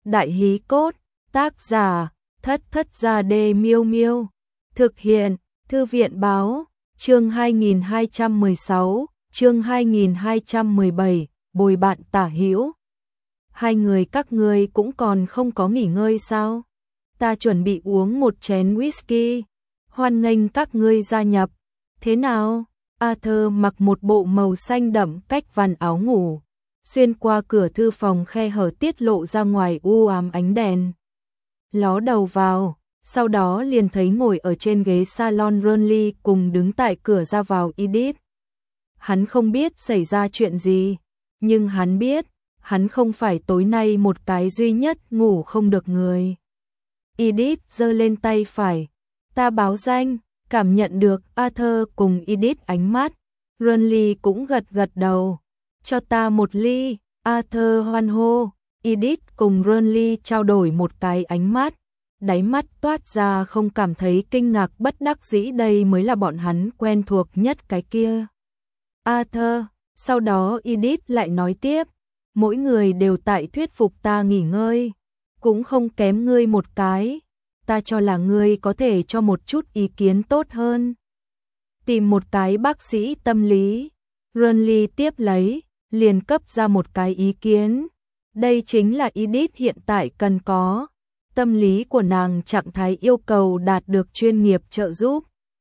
Đại hí cốt, tác giả, Thất Thất Gia Đê Miêu Miêu. Thực hiện, Thư viện báo, chương 2216, chương 2217, bồi bạn tả hữu. Hai người các ngươi cũng còn không có nghỉ ngơi sao? Ta chuẩn bị uống một chén whisky. Hoan nghênh các ngươi gia nhập. Thế nào? Arthur mặc một bộ màu xanh đậm cách vằn áo ngủ, xuyên qua cửa thư phòng khe hở tiết lộ ra ngoài u ám ánh đèn. Ló đầu vào, sau đó liền thấy ngồi ở trên ghế salon Ronly cùng đứng tại cửa ra vào Edith. Hắn không biết xảy ra chuyện gì, nhưng hắn biết, hắn không phải tối nay một cái duy nhất ngủ không được người. Edith giơ lên tay phải, ta báo danh, cảm nhận được Arthur cùng Edith ánh mắt. Ronly cũng gật gật đầu, cho ta một ly. Arthur hoan hô. Edith cùng Ronly trao đổi một cái ánh mắt, đáy mắt toát ra không cảm thấy kinh ngạc bất đắc dĩ, đây mới là bọn hắn quen thuộc nhất cái kia. Arthur, sau đó Edith lại nói tiếp, mỗi người đều tại thuyết phục ta nghỉ ngơi, cũng không kém ngươi một cái, ta cho là ngươi có thể cho một chút ý kiến tốt hơn. Tìm một cái bác sĩ tâm lý. Ronly tiếp lấy, liền cấp ra một cái ý kiến. Đây chính là Edith hiện tại cần có. Tâm lý của nàng trạng thái yêu cầu đạt được chuyên nghiệp trợ giúp.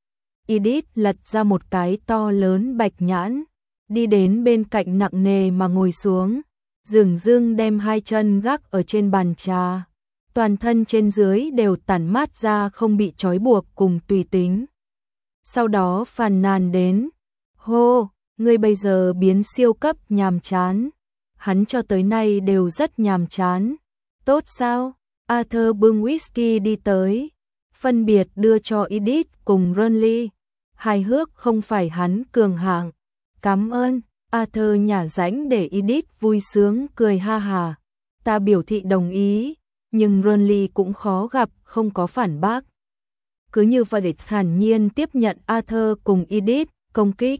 Edith lật ra một cái to lớn bạch nhãn, đi đến bên cạnh nặng nề mà ngồi xuống, dửng dưng đem hai chân gác ở trên bàn trà. Toàn thân trên dưới đều tản mát ra không bị trói buộc cùng tùy tính. Sau đó phàn nàn đến, hô, ngươi bây giờ biến siêu cấp nhàm chán. Hắn cho tới nay đều rất nhàm chán. Tốt sao? Arthur bưng whisky đi tới, phân biệt đưa cho Edith cùng Ronly. Hài hước không phải hắn cường hạng. Cảm ơn. Arthur nhả rãnh để Edith vui sướng cười ha hà. Ta biểu thị đồng ý, nhưng Ronly cũng khó gặp không có phản bác. Cứ như vậy thản nhiên tiếp nhận Arthur cùng Edith công kích.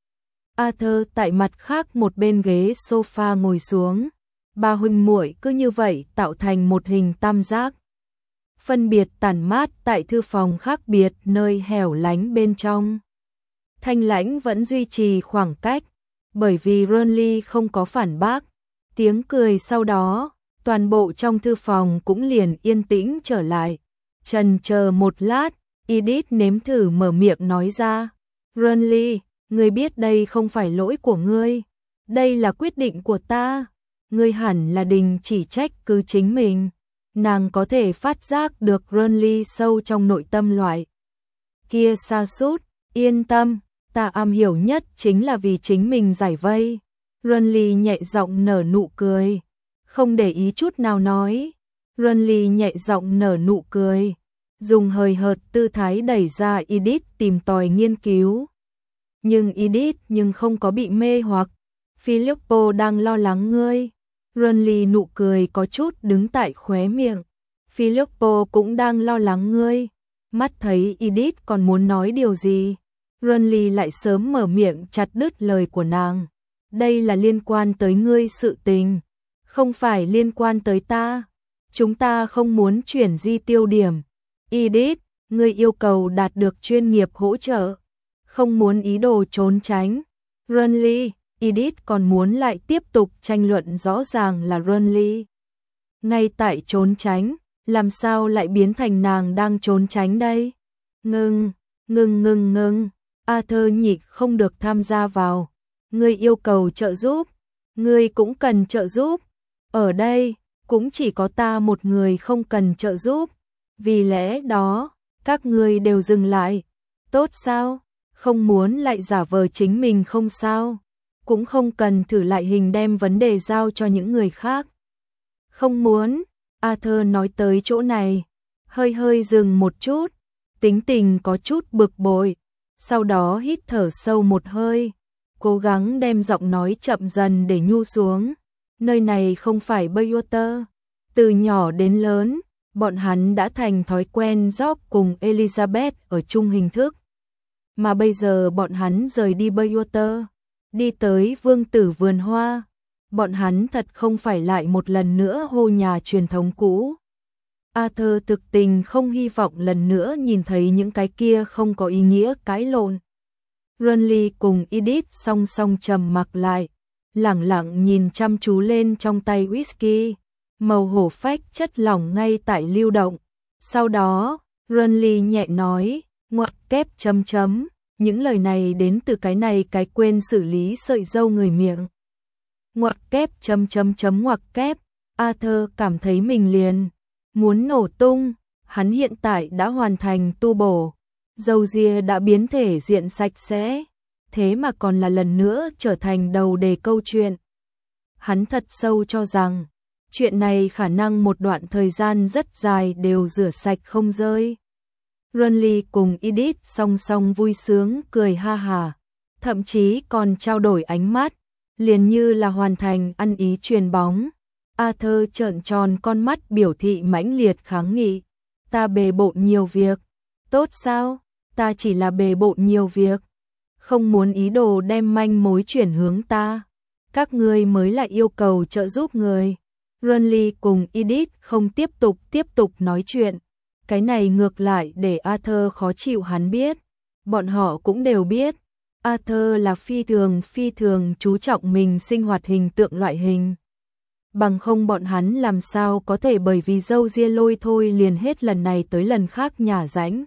Arthur tại mặt khác một bên ghế sofa ngồi xuống. Ba huynh muội cứ như vậy tạo thành một hình tam giác. Phân biệt tản mát tại thư phòng khác biệt nơi hẻo lánh bên trong. Thanh Lãnh vẫn duy trì khoảng cách, bởi vì Ronly không có phản bác. Tiếng cười sau đó, toàn bộ trong thư phòng cũng liền yên tĩnh trở lại. Chần chờ một lát, Edith nếm thử mở miệng nói ra. Ronly, ngươi biết đây không phải lỗi của ngươi. Đây là quyết định của ta. Ngươi hẳn là đình chỉ trách cứ chính mình. Nàng có thể phát giác được Ronly sâu trong nội tâm loại kia sa sút. Yên tâm, ta am hiểu nhất chính là vì chính mình giải vây. Ronly nhẹ giọng nở nụ cười, không để ý chút nào nói. Ronly nhẹ giọng nở nụ cười, dùng hời hợt tư thái đẩy ra Edith tìm tòi nghiên cứu. Nhưng Edith không có bị mê hoặc. Filippo đang lo lắng ngươi. Ronly nụ cười có chút đứng tại khóe miệng. Filippo cũng đang lo lắng ngươi. Mắt thấy Edith còn muốn nói điều gì, Ronly lại sớm mở miệng chặt đứt lời của nàng. Đây là liên quan tới ngươi sự tình, không phải liên quan tới ta. Chúng ta không muốn chuyển di tiêu điểm. Edith, ngươi yêu cầu đạt được chuyên nghiệp hỗ trợ, không muốn ý đồ trốn tránh. Ronly, Edith còn muốn lại tiếp tục tranh luận, rõ ràng là Ronly ngay tại trốn tránh, làm sao lại biến thành nàng đang trốn tránh đây? Ngưng. Arthur nhịn không được tham gia vào. Ngươi yêu cầu trợ giúp, ngươi cũng cần trợ giúp. Ở đây, cũng chỉ có ta một người không cần trợ giúp. Vì lẽ đó, các ngươi đều dừng lại. Tốt sao? Không muốn lại giả vờ chính mình không sao. Cũng không cần thử lại hình đem vấn đề giao cho những người khác. Không muốn. Arthur nói tới chỗ này, hơi dừng một chút, tính tình có chút bực bội, sau đó hít thở sâu một hơi, cố gắng đem giọng nói chậm dần để nhu xuống. Nơi này không phải Baywater. Từ nhỏ đến lớn, bọn hắn đã thành thói quen Job cùng Elizabeth ở chung hình thức. Mà bây giờ bọn hắn rời đi Baywater, đi tới Vương tử vườn hoa. bọn hắn thật không phải lại một lần nữa hô nhà truyền thống cũ. Arthur thực tình không hy vọng lần nữa nhìn thấy những cái kia không có ý nghĩa cãi lộn. Renly cùng Edith song song trầm mặc lại, lẳng lặng nhìn chăm chú lên trong tay whisky, màu hổ phách chất lỏng ngay tại lưu động. Sau đó, Renly nhẹ nói, ngoặc kép chấm chấm, những lời này đến từ cái này cái quên xử lý sợi râu người miệng. Ngoặc kép chấm chấm chấm ngoặc kép, Arthur cảm thấy mình liền muốn nổ tung, hắn hiện tại đã hoàn thành tu bổ, râu ria đã biến thể diện sạch sẽ, thế mà còn là lần nữa trở thành đầu đề câu chuyện. Hắn thật sâu cho rằng, chuyện này khả năng một đoạn thời gian rất dài đều rửa sạch không rơi. Renly cùng Edith song song vui sướng cười ha hà, thậm chí còn trao đổi ánh mắt, liền như là hoàn thành ăn ý truyền bóng. Arthur trợn tròn con mắt biểu thị mãnh liệt kháng nghị. Ta bề bộn nhiều việc. Tốt sao? Ta chỉ là bề bộn nhiều việc. Không muốn ý đồ đem manh mối chuyển hướng ta. Các ngươi mới lại yêu cầu trợ giúp người. Renly cùng Edith không tiếp tục nói chuyện. Cái này ngược lại để Arthur khó chịu hắn biết. Bọn họ cũng đều biết. Arthur là phi thường chú trọng mình sinh hoạt hình tượng loại hình. Bằng không bọn hắn làm sao có thể bởi vì dâu ria lôi thôi liền hết lần này tới lần khác nhả rãnh.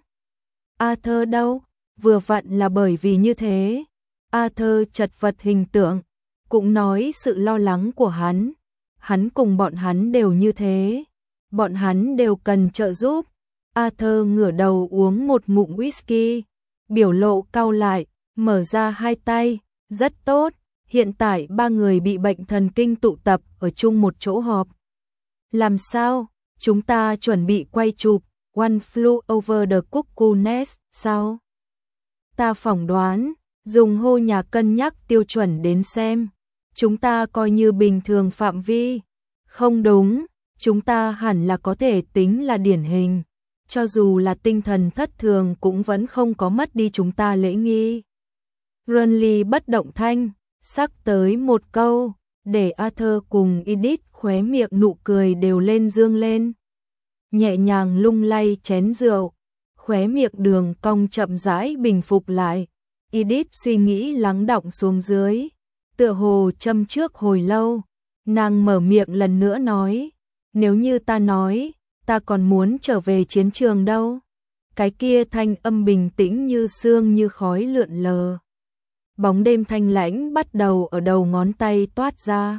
Arthur đâu? Vừa vặn là bởi vì như thế. Arthur chật vật hình tượng, cũng nói sự lo lắng của hắn. Hắn cùng bọn hắn đều như thế. Bọn hắn đều cần trợ giúp. Arthur ngửa đầu uống một ngụm whisky, biểu lộ cau lại, mở ra hai tay, rất tốt. Hiện tại ba người bị bệnh thần kinh tụ tập ở chung một chỗ họp. Làm sao? Chúng ta chuẩn bị quay chụp One Flew Over the Cuckoo's Nest sao? Ta phỏng đoán, dùng hô nhà cân nhắc tiêu chuẩn đến xem. Chúng ta coi như bình thường phạm vi. Không đúng, chúng ta hẳn là có thể tính là điển hình. Cho dù là tinh thần thất thường cũng vẫn không có mất đi chúng ta lễ nghi. Renly bất động thanh, sắc tới một câu, để Arthur cùng Edith khóe miệng nụ cười đều lên dương lên. Nhẹ nhàng lung lay chén rượu, khóe miệng đường cong chậm rãi bình phục lại. Edith suy nghĩ lắng đọng xuống dưới, tựa hồ châm trước hồi lâu, nàng mở miệng lần nữa nói, nếu như ta nói, ta còn muốn trở về chiến trường đâu. Cái kia thanh âm bình tĩnh như sương như khói lượn lờ. Bóng đêm thanh lãnh bắt đầu ở đầu ngón tay toát ra.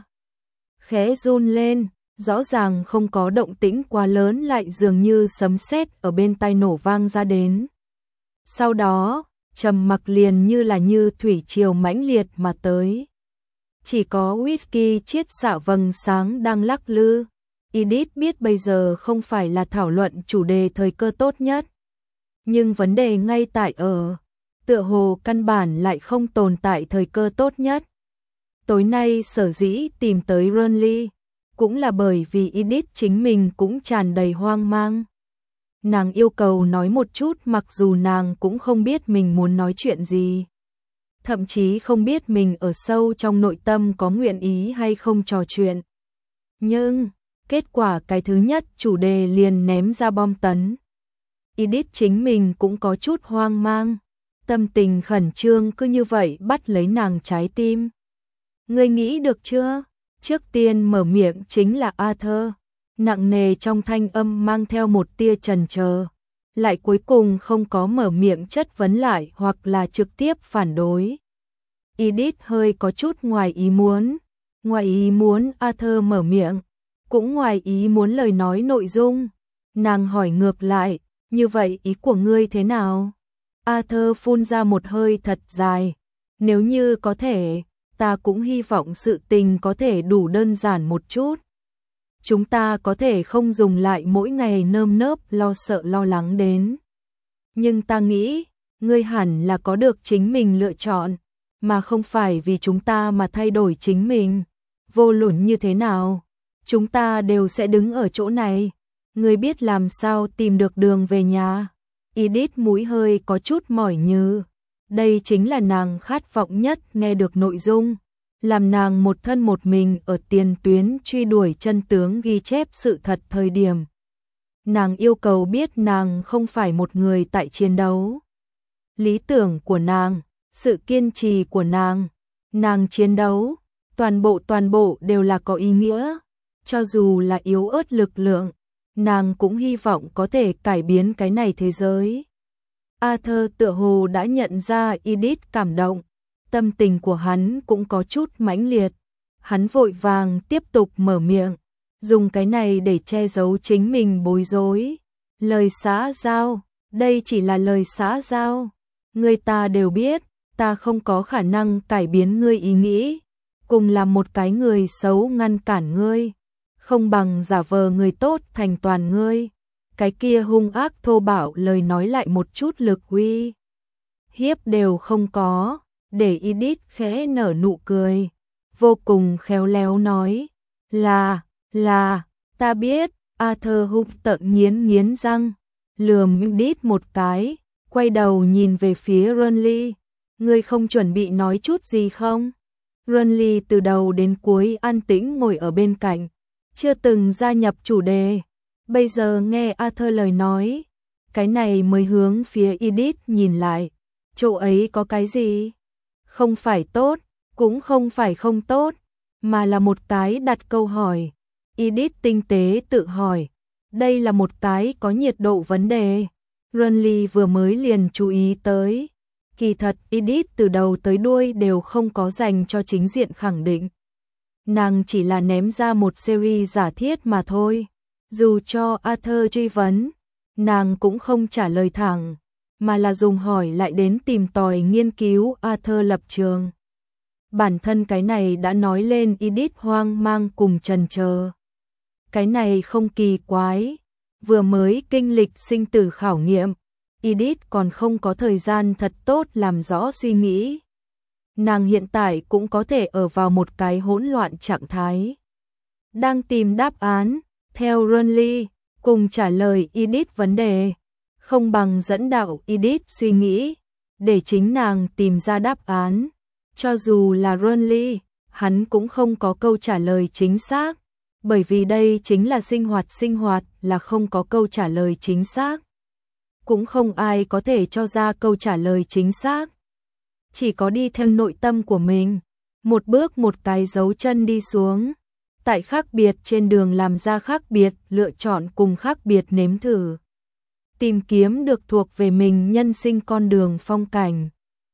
Khẽ run lên, rõ ràng không có động tĩnh quá lớn lại dường như sấm sét ở bên tai nổ vang ra đến. Sau đó, trầm mặc liền như thủy triều mãnh liệt mà tới. Chỉ có whisky chiết xạ vầng sáng đang lắc lư. Edith biết bây giờ không phải là thảo luận chủ đề thời cơ tốt nhất. Nhưng vấn đề ngay tại ở, tựa hồ căn bản lại không tồn tại thời cơ tốt nhất. Tối nay sở dĩ tìm tới Renly, cũng là bởi vì Edith chính mình cũng tràn đầy hoang mang. Nàng yêu cầu nói một chút mặc dù nàng cũng không biết mình muốn nói chuyện gì. Thậm chí không biết mình ở sâu trong nội tâm có nguyện ý hay không trò chuyện. Nhưng, kết quả cái thứ nhất chủ đề liền ném ra bom tấn. Edith chính mình cũng có chút hoang mang. Tâm tình khẩn trương cứ như vậy bắt lấy nàng trái tim. Ngươi nghĩ được chưa? Trước tiên mở miệng chính là Arthur. Nặng nề trong thanh âm mang theo một tia chần chờ. Lại cuối cùng không có mở miệng chất vấn lại hoặc là trực tiếp phản đối. Edith hơi có chút ngoài ý muốn. Ngoài ý muốn Arthur mở miệng. Cũng ngoài ý muốn lời nói nội dung. Nàng hỏi ngược lại, như vậy ý của ngươi thế nào? Arthur phun ra một hơi thật dài. Nếu như có thể, ta cũng hy vọng sự tình có thể đủ đơn giản một chút. Chúng ta có thể không dùng lại mỗi ngày nơm nớp lo sợ lo lắng đến. Nhưng ta nghĩ, ngươi hẳn là có được chính mình lựa chọn, mà không phải vì chúng ta mà thay đổi chính mình. Vô luận như thế nào, chúng ta đều sẽ đứng ở chỗ này. Ngươi biết làm sao tìm được đường về nhà. Edith mũi hơi có chút mỏi nhừ. Đây chính là nàng khát vọng nhất nghe được nội dung. làm nàng một thân một mình ở tiền tuyến truy đuổi chân tướng ghi chép sự thật thời điểm. Nàng yêu cầu biết nàng không phải một người tại chiến đấu. Lý tưởng của nàng, sự kiên trì của nàng chiến đấu, toàn bộ đều là có ý nghĩa. Cho dù là yếu ớt lực lượng, nàng cũng hy vọng có thể cải biến cái này thế giới. Arthur tựa hồ đã nhận ra Edith cảm động, tâm tình của hắn cũng có chút mãnh liệt. Hắn vội vàng tiếp tục mở miệng, dùng cái này để che giấu chính mình bối rối. Lời xã giao, đây chỉ là lời xã giao. Người ta đều biết, ta không có khả năng cải biến ngươi ý nghĩ, cùng là một cái người xấu ngăn cản ngươi, không bằng giả vờ người tốt thành toàn ngươi. Cái kia hung ác thô bạo lời nói lại một chút lực uy hiếp đều không có, để Edith khẽ nở nụ cười, vô cùng khéo léo nói, là, ta biết. Arthur hung tợn nghiến răng, lườm Edith một cái, quay đầu nhìn về phía Renly, ngươi không chuẩn bị nói chút gì không? Renly từ đầu đến cuối an tĩnh ngồi ở bên cạnh, chưa từng gia nhập chủ đề. Bây giờ nghe Arthur lời nói, cái này mới hướng phía Edith nhìn lại. Chỗ ấy có cái gì? Không phải tốt, cũng không phải không tốt, mà là một cái đặt câu hỏi. Edith tinh tế tự hỏi, đây là một cái có nhiệt độ vấn đề. Renly vừa mới liền chú ý tới. Kỳ thật Edith từ đầu tới đuôi đều không có dành cho chính diện khẳng định. Nàng chỉ là ném ra một series giả thiết mà thôi. Dù cho Arthur truy vấn, nàng cũng không trả lời thẳng, mà là dùng hỏi lại đến tìm tòi nghiên cứu Arthur lập trường. Bản thân cái này đã nói lên Edith hoang mang cùng chần chờ. Cái này không kỳ quái, vừa mới kinh lịch sinh tử khảo nghiệm, Edith còn không có thời gian thật tốt làm rõ suy nghĩ. Nàng hiện tại cũng có thể ở vào một cái hỗn loạn trạng thái, đang tìm đáp án. Theo Renly, cùng trả lời Edith vấn đề, không bằng dẫn đạo Edith suy nghĩ, để chính nàng tìm ra đáp án. Cho dù là Renly, hắn cũng không có câu trả lời chính xác, bởi vì đây chính là sinh hoạt là không có câu trả lời chính xác. Cũng không ai có thể cho ra câu trả lời chính xác. Chỉ có đi theo nội tâm của mình, một bước một cái dấu chân đi xuống. Tại khác biệt trên đường làm ra khác biệt lựa chọn cùng khác biệt nếm thử. Tìm kiếm được thuộc về mình nhân sinh con đường phong cảnh.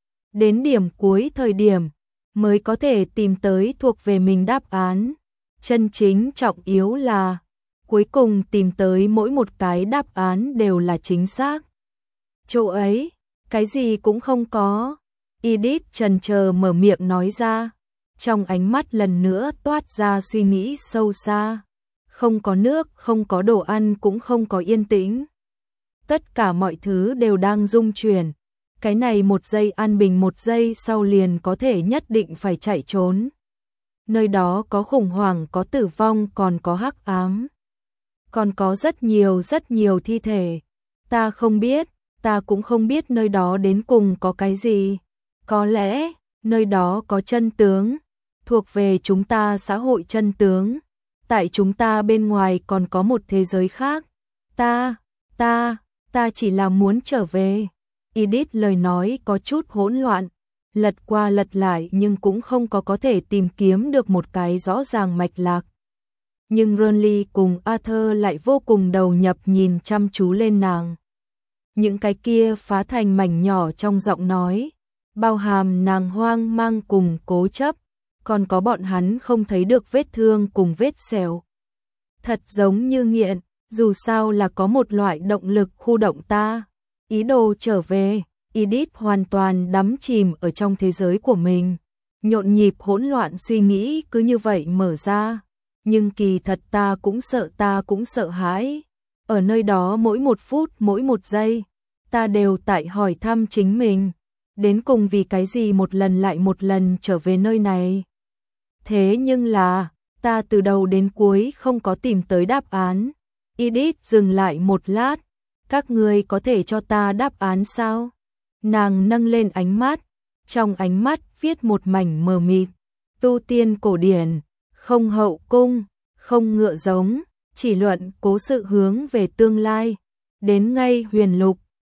Đến điểm cuối thời điểm, mới có thể tìm tới thuộc về mình đáp án. Chân chính trọng yếu là, cuối cùng tìm tới mỗi một cái đáp án đều là chính xác. Chỗ ấy, cái gì cũng không có. Edith chần chờ mở miệng nói ra. Trong ánh mắt lần nữa toát ra suy nghĩ sâu xa. Không có nước, không có đồ ăn, cũng không có yên tĩnh. Tất cả mọi thứ đều đang rung chuyển. Cái này một giây an bình, một giây sau liền có thể nhất định phải chạy trốn. Nơi đó có khủng hoảng, có tử vong, còn có hắc ám. Còn có rất nhiều thi thể. Ta không biết, ta cũng không biết nơi đó đến cùng có cái gì. Có lẽ, nơi đó có chân tướng. Thuộc về chúng ta xã hội chân tướng. Tại chúng ta bên ngoài còn có một thế giới khác. Ta chỉ là muốn trở về. Edith lời nói có chút hỗn loạn, lật qua lật lại nhưng cũng không có thể tìm kiếm được một cái rõ ràng mạch lạc. Nhưng Renly cùng Arthur lại vô cùng đầu nhập nhìn chăm chú lên nàng. Những cái kia phá thành mảnh nhỏ trong giọng nói, bao hàm nàng hoang mang cùng cố chấp, còn có bọn hắn không thấy được vết thương cùng vết sẹo. Thật giống như nghiện, dù sao là có một loại động lực khu động ta. Ý đồ trở về, Edith hoàn toàn đắm chìm ở trong thế giới của mình. Nhộn nhịp hỗn loạn suy nghĩ cứ như vậy mở ra. Nhưng kỳ thật ta cũng sợ hãi. Ở nơi đó mỗi một phút, mỗi một giây, ta đều tại hỏi thăm chính mình. Đến cùng vì cái gì một lần lại một lần trở về nơi này. Thế nhưng là, ta từ đầu đến cuối không có tìm tới đáp án. Edith dừng lại một lát. Các ngươi có thể cho ta đáp án sao? Nàng nâng lên ánh mắt, trong ánh mắt viết một mảnh mờ mịt. tu tiên cổ điển, không hậu cung, không ngựa giống, chỉ luận cố sự hướng về tương lai. Đến ngay huyền lục,